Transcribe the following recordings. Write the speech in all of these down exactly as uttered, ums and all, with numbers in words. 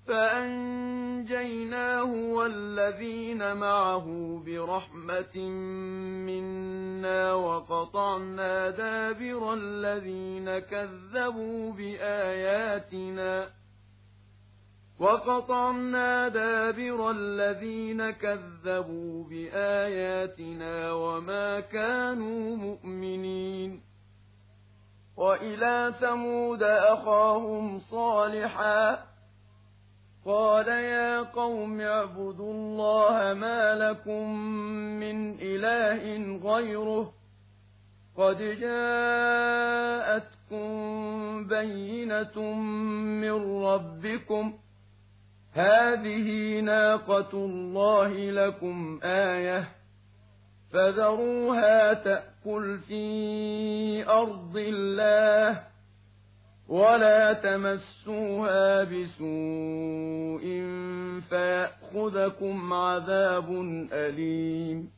فأنجيناه والذين معه برحمة منا وقطعنا دابر الذين كذبوا بآياتنا وقطعنا دابر الذين كذبوا بآياتنا وما كانوا مؤمنين. وإلى ثمود أخاهم صالحا قال يا قوم اعبدوا الله ما لكم من إله غيره قد جاءتكم بينة من ربكم هذه ناقة الله لكم آية فذروها تأكل في أرض الله ولا تمسوها بسوء فيأخذكم عذاب أليم.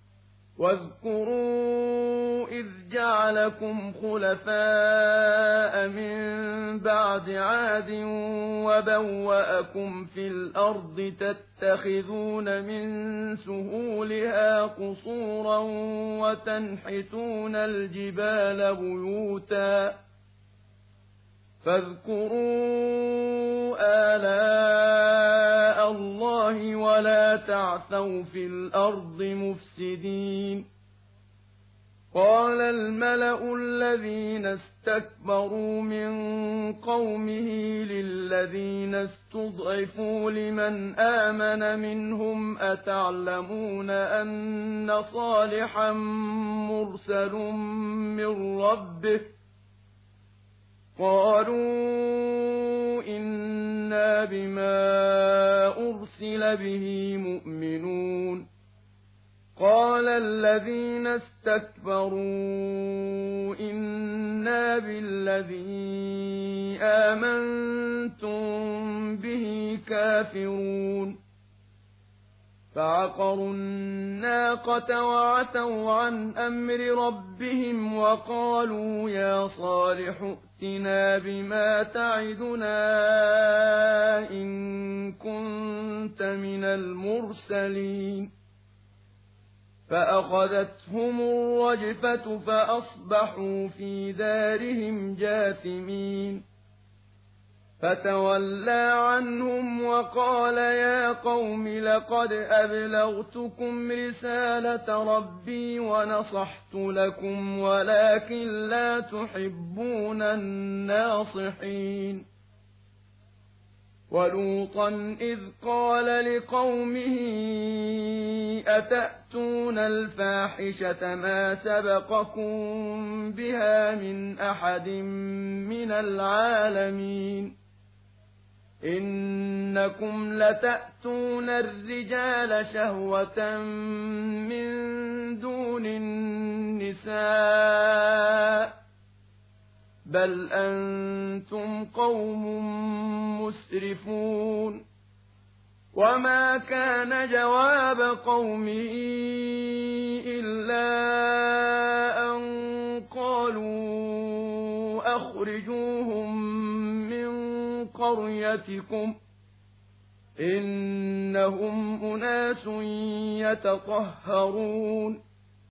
واذكروا إذ جعلكم خلفاء من بعد عاد وبوأكم في الأرض تتخذون من سهولها قصورا وتنحتون الجبال بيوتا فاذكروا آلاء الله ولا تعثوا في الأرض مفسدين. قال الملأ الذين استكبروا من قومه للذين استضعفوا لمن آمن منهم أتعلمون أن صالحا مرسل من ربه قالوا إنا بما أرسل به مؤمنون. قال الذين استكبروا إنا بالذي آمنتم به كافرون. فعقروا الناقة وعتوا عن أمر ربهم وقالوا يا صالح ائتنا بما تعدنا إن كنت من المرسلين. فأخذتهم الرجفة فأصبحوا في دارهم جاثمين. فتولى عنهم وقال يا قوم لقد أبلغتكم رسالة ربي ونصحت لكم ولكن لا تحبون الناصحين. ولوطا إذ قال لقومه أتأتون الفاحشة ما سبقكم بها من أحد من العالمين إنكم لتأتون الرجال شهوة من دون النساء بل أنتم قوم مسرفون. وما كان جواب قومه إلا أن قالوا أخرجوهم من قريتكم إنهم أناس يتطهرون.